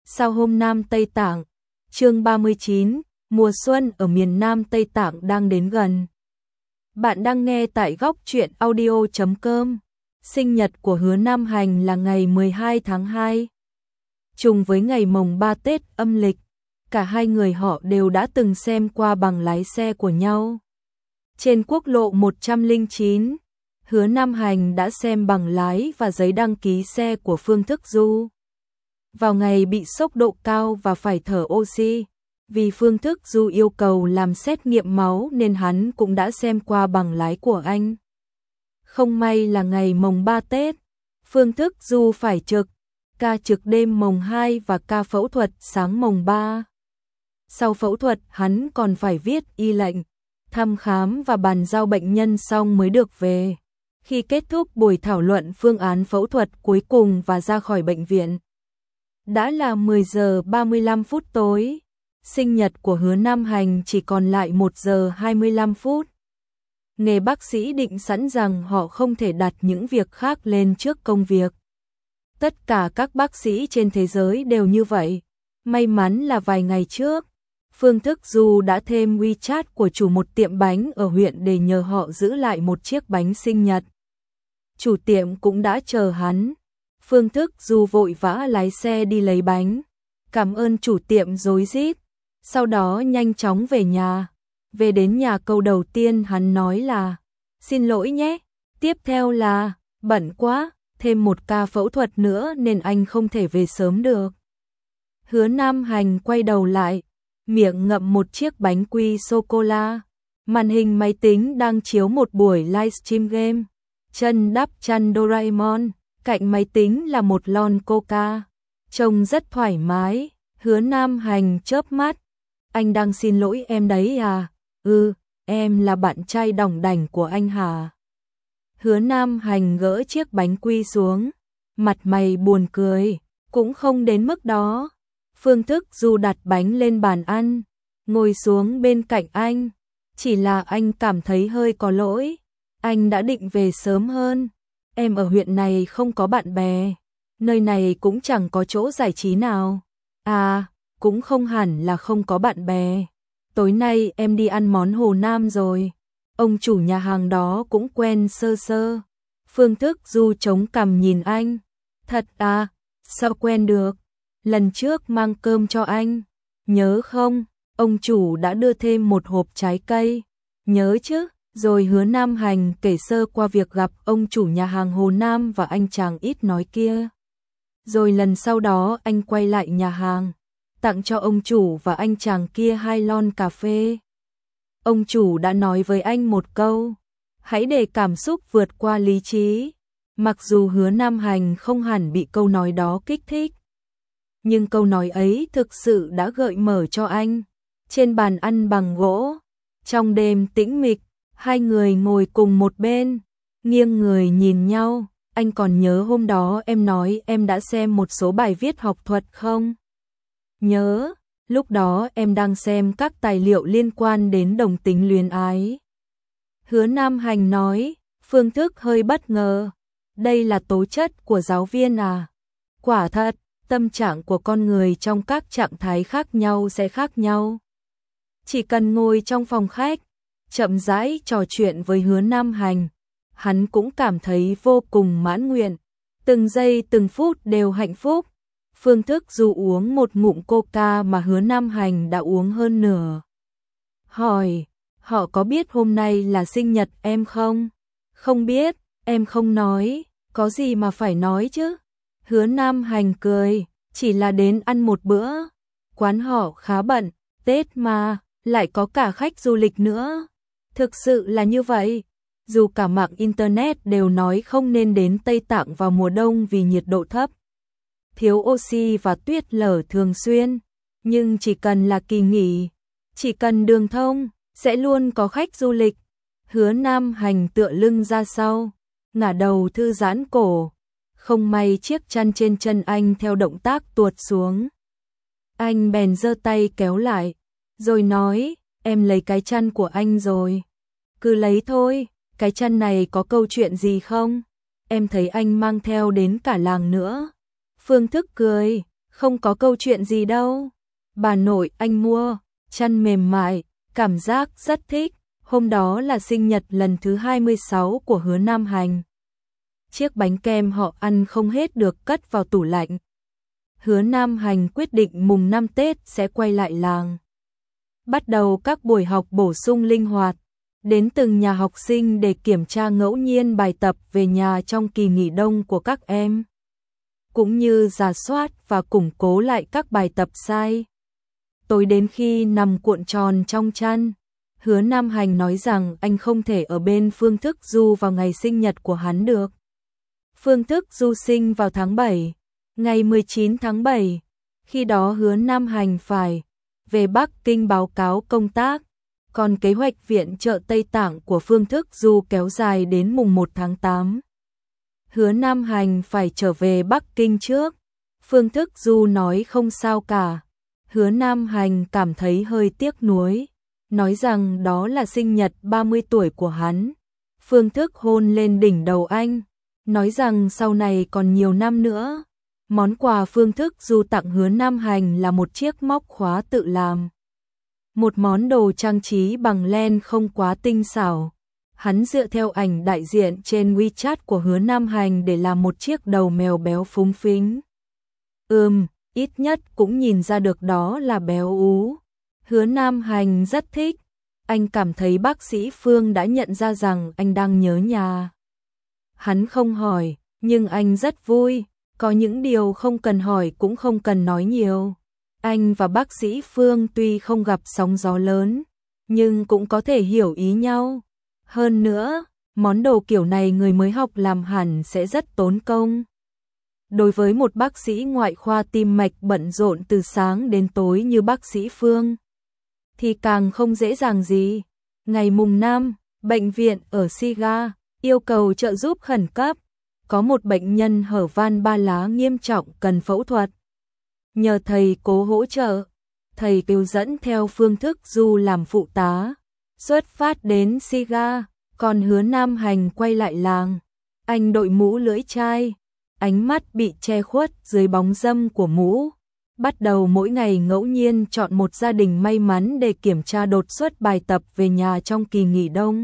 Sao hôm Nam Tây Tạng, chương 39, mùa xuân ở miền Nam Tây Tạng đang đến gần. Bạn đang nghe tại góc truyện audio.com. Sinh nhật của Hứa Nam Hành là ngày 12 tháng 2. Trùng với ngày mồng 3 Tết âm lịch, cả hai người họ đều đã từng xem qua bằng lái xe của nhau. Trên quốc lộ 109, Hứa Nam Hành đã xem bằng lái và giấy đăng ký xe của Phương Thức Du. Vào ngày bị sốc độ cao và phải thở oxy, vì Phương Thức Du yêu cầu làm xét nghiệm máu nên hắn cũng đã xem qua bằng lái của anh. Không may là ngày mồng 3 Tết, Phương Thức Du phải trực, ca trực đêm mồng 2 và ca phẫu thuật sáng mồng 3. Sau phẫu thuật hắn còn phải viết y lệnh, thăm khám và bàn giao bệnh nhân xong mới được về. Khi kết thúc buổi thảo luận phương án phẫu thuật cuối cùng và ra khỏi bệnh viện, đã là 10 giờ 35 phút tối, sinh nhật của Hứa Nam Hành chỉ còn lại 1 giờ 25 phút. Nghề bác sĩ định sẵn rằng họ không thể đặt những việc khác lên trước công việc. Tất cả các bác sĩ trên thế giới đều như vậy. May mắn là vài ngày trước, Phương Thức Du đã thêm WeChat của chủ một tiệm bánh ở huyện để nhờ họ giữ lại một chiếc bánh sinh nhật. Chủ tiệm cũng đã chờ hắn. Phương Thức Du vội vã lái xe đi lấy bánh, cảm ơn chủ tiệm rối rít, sau đó nhanh chóng về nhà. Về đến nhà câu đầu tiên hắn nói là xin lỗi nhé, tiếp theo là bận quá, thêm một ca phẫu thuật nữa nên anh không thể về sớm được. Hứa Nam Hành quay đầu lại, miệng ngậm một chiếc bánh quy sô-cô-la. Màn hình máy tính đang chiếu một buổi livestream game, chân đắp chăn Doraemon. Cạnh máy tính là một lon coca, trông rất thoải mái. Hứa Nam Hành chớp mắt, anh đang xin lỗi em đấy à? Em là bạn trai đỏng đảnh của anh hả? Hứa Nam Hành gỡ chiếc bánh quy xuống, mặt mày buồn cười, cũng không đến mức đó. Phương Thức Du đặt bánh lên bàn ăn, ngồi xuống bên cạnh anh, chỉ là anh cảm thấy hơi có lỗi, anh đã định về sớm hơn. Em ở huyện này không có bạn bè, nơi này cũng chẳng có chỗ giải trí nào. À, cũng không hẳn là không có bạn bè. Tối nay em đi ăn món Hồ Nam rồi. Ông chủ nhà hàng đó cũng quen sơ sơ. Phương Thức Du chống cằm nhìn anh. Thật à, sao quen được? Lần trước mang cơm cho anh, nhớ không? Ông chủ đã đưa thêm một hộp trái cây. Nhớ chứ? Rồi Hứa Nam Hành kể sơ qua việc gặp ông chủ nhà hàng Hồ Nam và anh chàng ít nói kia. Rồi lần sau đó anh quay lại nhà hàng, tặng cho ông chủ và anh chàng kia 2 lon cà phê. Ông chủ đã nói với anh một câu, hãy để cảm xúc vượt qua lý trí. Mặc dù Hứa Nam Hành không hẳn bị câu nói đó kích thích, nhưng câu nói ấy thực sự đã gợi mở cho anh. Trên bàn ăn bằng gỗ, trong đêm tĩnh mịch, hai người ngồi cùng một bên, nghiêng người nhìn nhau. Anh còn nhớ hôm đó em nói em đã xem một số bài viết học thuật không? Nhớ, lúc đó em đang xem các tài liệu liên quan đến đồng tính luyến ái. Hứa Nam Hành nói. Phương Thức hơi bất ngờ. Đây là tố chất của giáo viên à? Quả thật, tâm trạng của con người trong các trạng thái khác nhau sẽ khác nhau. Chỉ cần ngồi trong phòng khách, chậm rãi trò chuyện với Hứa Nam Hành, hắn cũng cảm thấy vô cùng mãn nguyện. Từng giây từng phút đều hạnh phúc. Phương Thức Du uống một ngụm coca mà Hứa Nam Hành đã uống hơn nửa. Hỏi, họ có biết hôm nay là sinh nhật em không? Không biết, em không nói, có gì mà phải nói chứ? Hứa Nam Hành cười, chỉ là đến ăn một bữa. Quán họ khá bận, Tết mà, lại có cả khách du lịch nữa. Thực sự là như vậy. Dù cả mạng Internet đều nói không nên đến Tây Tạng vào mùa đông vì nhiệt độ thấp, thiếu oxy và tuyết lở thường xuyên, nhưng chỉ cần là kỳ nghỉ, chỉ cần đường thông, sẽ luôn có khách du lịch. Hứa Nam Hành tựa lưng ra sau, ngả đầu thư giãn cổ, không may chiếc chăn trên chân anh theo động tác tuột xuống. Anh bèn giơ tay kéo lại, rồi nói, em lấy cái chăn của anh rồi. Cứ lấy thôi, cái chăn này có câu chuyện gì không? Em thấy anh mang theo đến cả làng nữa. Phương Thức cười, Không có câu chuyện gì đâu. Bà nội anh mua, chăn mềm mại, cảm giác rất thích. Hôm đó là sinh nhật lần thứ 26 của Hứa Nam Hành. Chiếc bánh kem họ ăn không hết được cất vào tủ lạnh. Hứa Nam Hành quyết định mùng 5 Tết sẽ quay lại làng. Bắt đầu các buổi học bổ sung linh hoạt, đến từng nhà học sinh để kiểm tra ngẫu nhiên bài tập về nhà trong kỳ nghỉ đông của các em, cũng như rà soát và củng cố lại các bài tập sai. Tối đến khi nằm cuộn tròn trong chăn, Hứa Nam Hành nói rằng anh không thể ở bên Phương Thức Du vào ngày sinh nhật của hắn được. Phương Thức Du sinh vào tháng 7, ngày 19 tháng 7, khi đó Hứa Nam Hành phải về Bắc Kinh báo cáo công tác, còn kế hoạch viện trợ Tây Tạng của Phương Thức Du kéo dài đến mùng 1 tháng 8. Hứa Nam Hành phải trở về Bắc Kinh trước. Phương Thức Du nói không sao cả. Hứa Nam Hành cảm thấy hơi tiếc nuối, nói rằng đó là sinh nhật 30 tuổi của hắn. Phương Thức hôn lên đỉnh đầu anh, nói rằng sau này còn nhiều năm nữa. Món quà Phương Thức Du tặng Hứa Nam Hành là một chiếc móc khóa tự làm. Một món đồ trang trí bằng len không quá tinh xảo. Hắn dựa theo ảnh đại diện trên WeChat của Hứa Nam Hành để làm một chiếc đầu mèo béo phúng phính. Ít nhất cũng nhìn ra được đó là béo ú. Hứa Nam Hành rất thích. Anh cảm thấy bác sĩ Phương đã nhận ra rằng anh đang nhớ nhà. Hắn không hỏi, nhưng anh rất vui. Có những điều không cần hỏi cũng không cần nói nhiều. Anh và bác sĩ Phương tuy không gặp sóng gió lớn, nhưng cũng có thể hiểu ý nhau. Hơn nữa, món đồ kiểu này người mới học làm hẳn sẽ rất tốn công. Đối với một bác sĩ ngoại khoa tim mạch bận rộn từ sáng đến tối như bác sĩ Phương, thì càng không dễ dàng gì. Ngày mùng 5, bệnh viện ở Siga yêu cầu trợ giúp khẩn cấp. Có một bệnh nhân hở van ba lá nghiêm trọng cần phẫu thuật. Nhờ thầy Cố hỗ trợ, thầy Kiều dẫn theo Phương Thức Du làm phụ tá, xuất phát đến Siga, còn Hứa Nam Hành quay lại làng. Anh đội mũ lưỡi chai, ánh mắt bị che khuất dưới bóng râm của mũ. Bắt đầu mỗi ngày ngẫu nhiên chọn một gia đình may mắn để kiểm tra đột xuất bài tập về nhà trong kỳ nghỉ đông.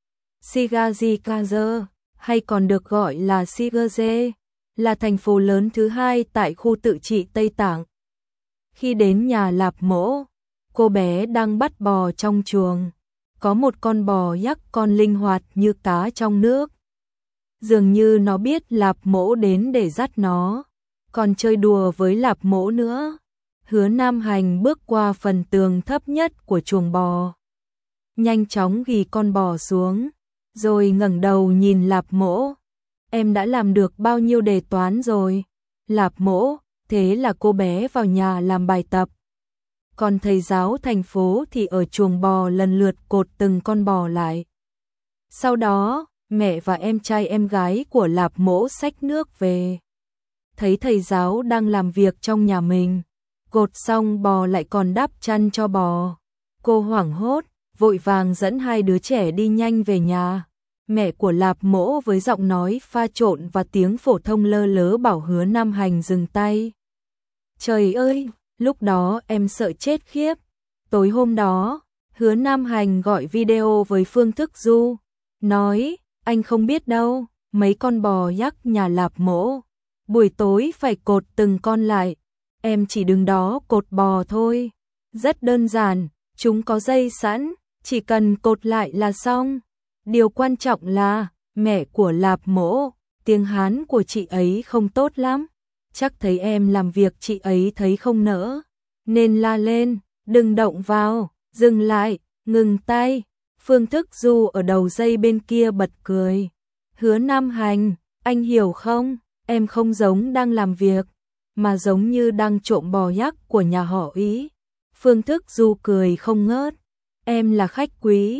Sigazikaze, hay còn được gọi là Sigaze, là thành phố lớn thứ hai tại khu tự trị Tây Tạng. Khi đến nhà Lạp Mỗ, cô bé đang bắt bò trong chuồng. Có một con bò yak con linh hoạt như cá trong nước. Dường như nó biết Lạp Mỗ đến để dắt nó, còn chơi đùa với Lạp Mỗ nữa. Hứa Nam Hành bước qua phần tường thấp nhất của chuồng bò, nhanh chóng ghi con bò xuống, rồi ngẩng đầu nhìn Lạp Mỗ. Em đã làm được bao nhiêu đề toán rồi? Lạp Mỗ, thế là cô bé vào nhà làm bài tập. Còn thầy giáo thành phố thì ở chuồng bò lần lượt cột từng con bò lại. Sau đó, mẹ và em trai em gái của Lạp Mỗ xách nước về. Thấy thầy giáo đang làm việc trong nhà mình, cột xong bò lại còn đắp chăn cho bò. Cô hoảng hốt, vội vàng dẫn hai đứa trẻ đi nhanh về nhà. Mẹ của Lạp Mỗ với giọng nói pha trộn và tiếng phổ thông lơ lớ bảo Hứa Nam Hành dừng tay. Trời ơi, lúc đó em sợ chết khiếp. Tối hôm đó, Hứa Nam Hành gọi video với Phương Thức Du, nói, anh không biết đâu, mấy con bò yak nhà Lạp Mỗ, buổi tối phải cột từng con lại, em chỉ đứng đó cột bò thôi. Rất đơn giản, chúng có dây sẵn, chỉ cần cột lại là xong. Điều quan trọng là, mẹ của Lạp Mỗ, tiếng Hán của chị ấy không tốt lắm. Chắc thấy em làm việc chị ấy thấy không nỡ, nên la lên, đừng động vào, dừng lại, ngừng tay. Phương Thức Du ở đầu dây bên kia bật cười. Hứa Nam Hành, anh hiểu không, em không giống đang làm việc, mà giống như đang trộm bò yak của nhà họ Ý. Phương Thức Du cười không ngớt. Em là khách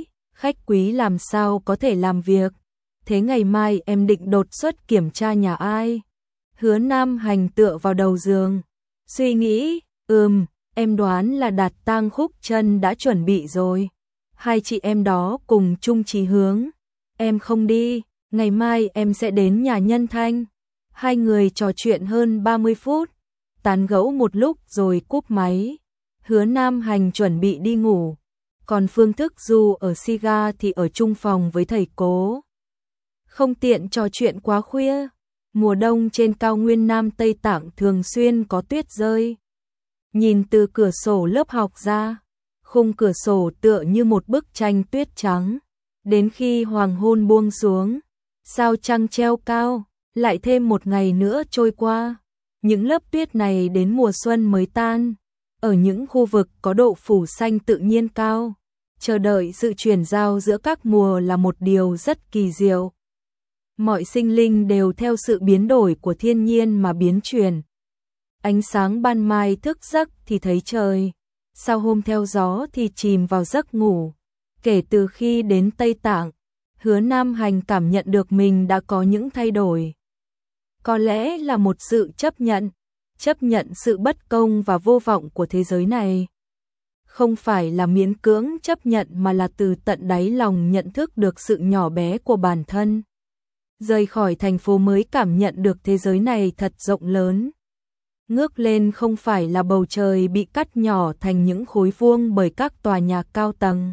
quý làm sao có thể làm việc. Thế ngày mai em định đột xuất kiểm tra nhà ai? Hứa Nam Hành tựa vào đầu giường, suy nghĩ, em đoán là Đạt Tang Khúc Chân đã chuẩn bị rồi. Hai chị em đó cùng chung chí hướng. Em không đi, ngày mai em sẽ đến nhà Nhân Thanh. Hai người trò chuyện hơn 30 phút. tán gẫu một lúc rồi cúp máy. Hứa Nam Hành chuẩn bị đi ngủ, còn Phương Thức Du ở Siga thì ở chung phòng với thầy Cố. Không tiện trò chuyện quá khuya. Mùa đông trên cao nguyên Nam Tây Tạng thường xuyên có tuyết rơi. Nhìn từ cửa sổ lớp học ra, khung cửa sổ tựa như một bức tranh tuyết trắng. Đến khi hoàng hôn buông xuống, sao trăng treo cao, lại thêm một ngày nữa trôi qua. Những lớp tuyết này đến mùa xuân mới tan. Ở những khu vực có độ phủ xanh tự nhiên cao, chờ đợi sự chuyển giao giữa các mùa là một điều rất kỳ diệu. Mọi sinh linh đều theo sự biến đổi của thiên nhiên mà biến chuyển. Ánh sáng ban mai thức giấc thì thấy trời, sao hôm theo gió thì chìm vào giấc ngủ. Kể từ khi đến Tây Tạng, Hứa Nam Hành cảm nhận được mình đã có những thay đổi. Có lẽ là một sự chấp nhận sự bất công và vô vọng của thế giới này. Không phải là miễn cưỡng chấp nhận mà là từ tận đáy lòng nhận thức được sự nhỏ bé của bản thân. Rời khỏi thành phố mới cảm nhận được thế giới này thật rộng lớn. Ngước lên không phải là bầu trời bị cắt nhỏ thành những khối vuông bởi các tòa nhà cao tầng.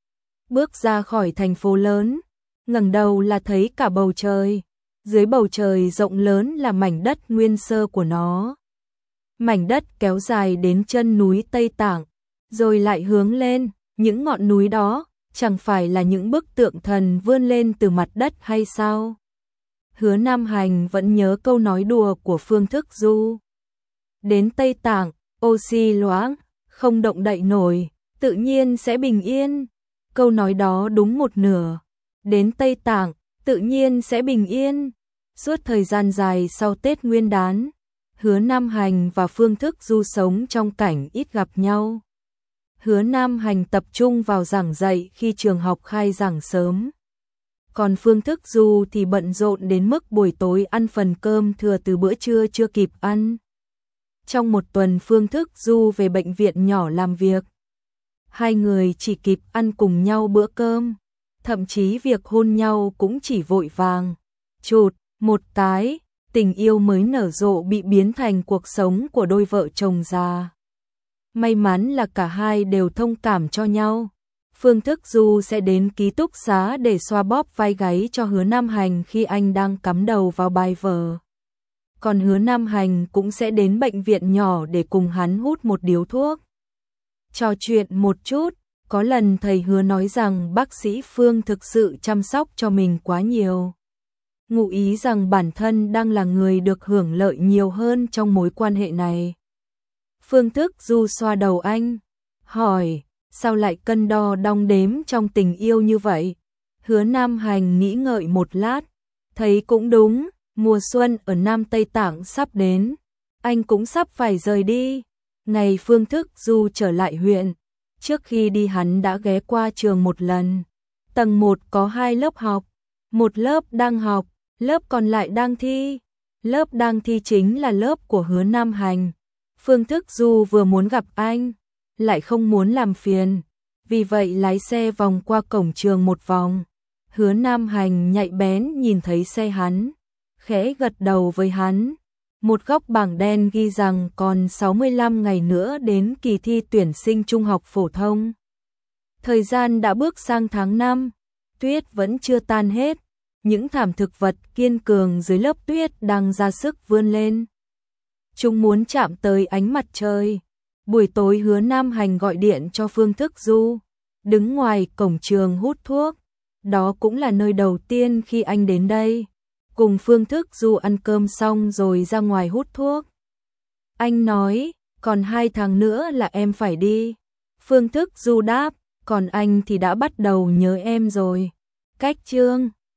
Bước ra khỏi thành phố lớn, ngẩng đầu là thấy cả bầu trời. Dưới bầu trời rộng lớn là mảnh đất nguyên sơ của nó. Mảnh đất kéo dài đến chân núi Tây Tạng, rồi lại hướng lên. Những ngọn núi đó chẳng phải là những bức tượng thần vươn lên từ mặt đất hay sao? Hứa Nam Hành vẫn nhớ câu nói đùa của Phương Thức Du. Đến Tây Tạng, oxy loãng, không động đậy nổi, tự nhiên sẽ bình yên. Câu nói đó đúng một nửa. Đến Tây Tạng, tự nhiên sẽ bình yên. Suốt thời gian dài sau Tết Nguyên đán, Hứa Nam Hành và Phương Thức Du sống trong cảnh ít gặp nhau. Hứa Nam Hành tập trung vào giảng dạy khi trường học khai giảng sớm. Còn Phương Thức Du thì bận rộn đến mức buổi tối ăn phần cơm thừa từ bữa trưa chưa kịp ăn. Trong một tuần Phương Thức Du về bệnh viện nhỏ làm việc. Hai người chỉ kịp ăn cùng nhau bữa cơm. Thậm chí việc hôn nhau cũng chỉ vội vàng chụt một cái, tình yêu mới nở rộ bị biến thành cuộc sống của đôi vợ chồng già. May mắn là cả hai đều thông cảm cho nhau. Phương Thức Du sẽ đến ký túc xá để xoa bóp vai gáy cho Hứa Nam Hành khi anh đang cắm đầu vào bài vở. Còn Hứa Nam Hành cũng sẽ đến bệnh viện nhỏ để cùng hắn hút một điếu thuốc. Trò chuyện một chút, có lần thầy Hứa nói rằng bác sĩ Phương thực sự chăm sóc cho mình quá nhiều. Ngụ ý rằng bản thân đang là người được hưởng lợi nhiều hơn trong mối quan hệ này. Phương Thức Du xoa đầu anh, hỏi, sao lại cân đo đong đếm trong tình yêu như vậy? Hứa Nam Hành nghĩ ngợi một lát, thấy cũng đúng, mùa xuân ở Nam Tây Tạng sắp đến, anh cũng sắp phải rời đi. Ngày Phương Thức Du trở lại huyện, trước khi đi hắn đã ghé qua trường một lần. Tầng 1 có 2 lớp học, một lớp đang học, lớp còn lại đang thi. Lớp đang thi chính là lớp của Hứa Nam Hành. Phương Thức Du vừa muốn gặp anh, lại không muốn làm phiền, vì vậy lái xe vòng qua cổng trường một vòng. Hứa Nam Hành nhạy bén nhìn thấy xe hắn, khẽ gật đầu với hắn. Một góc bảng đen ghi rằng còn 65 ngày nữa đến kỳ thi tuyển sinh trung học phổ thông. Thời gian đã bước sang tháng 5, tuyết vẫn chưa tan hết, những thảm thực vật kiên cường dưới lớp tuyết đang ra sức vươn lên. Chúng muốn chạm tới ánh mặt trời. Buổi tối Hứa Nam Hành gọi điện cho Phương Thức Du, đứng ngoài cổng trường hút thuốc. Đó cũng là nơi đầu tiên khi anh đến đây. Cùng Phương Thức Du ăn cơm xong rồi ra ngoài hút thuốc. Anh nói, còn 2 tháng nữa là em phải đi. Phương Thức Du đáp, còn anh thì đã bắt đầu nhớ em rồi. Cách chương